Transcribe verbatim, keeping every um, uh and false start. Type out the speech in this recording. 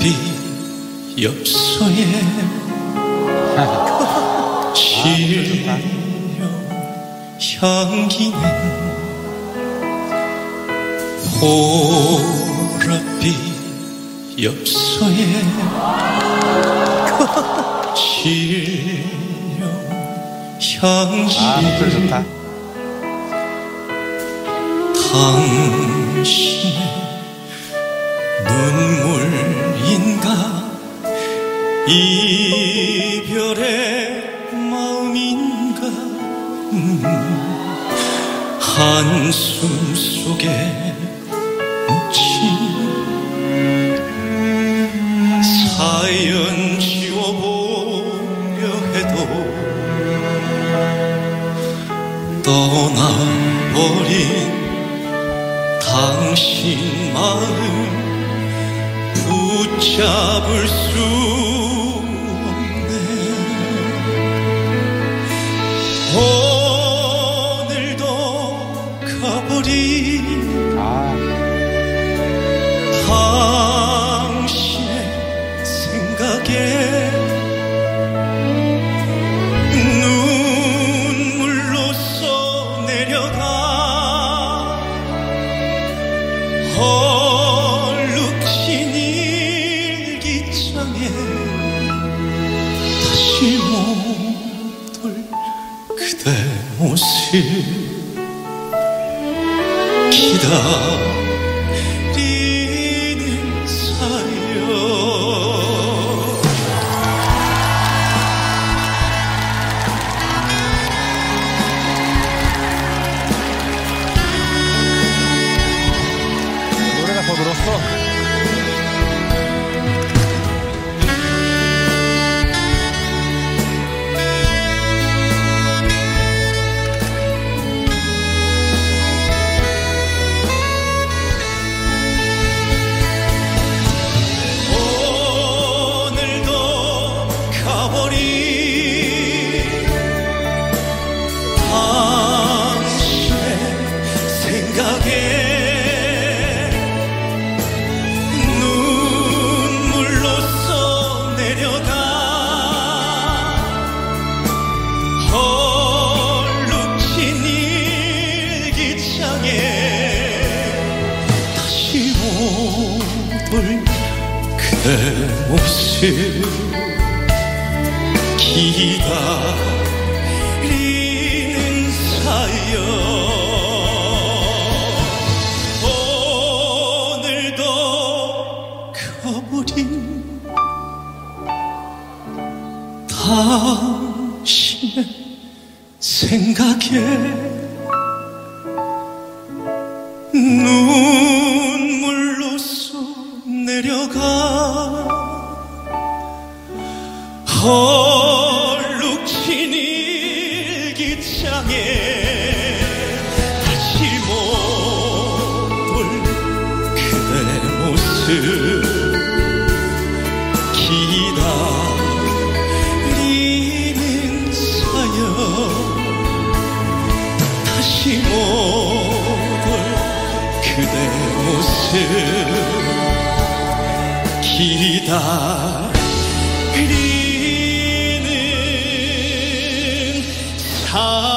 홀로빛 엽서에 실려 향기는 보랏빛 엽서에 실려 향기는 당신의 눈물인가 이별의 마음인가 음, 한숨 속에 묻힌 사연 지워보려 해도 떠나버린 당신 마음 붙잡을 수 없네. 오늘도 가버린 아. 당신의 생각에 눈물로써 내려가 얼룩진 일기장에 다시 못 올 그대 모습 기다리는 사연. 노래가 더 늘었어. 그대 모습 기다리는 사연. 오늘도 가버린 당신의 생각에 눈물로써 내려가 얼룩진 일기장에 다시 못 올 그대 모습 기다리는 사연. 다시 못 올 그대 모습 기다리는 사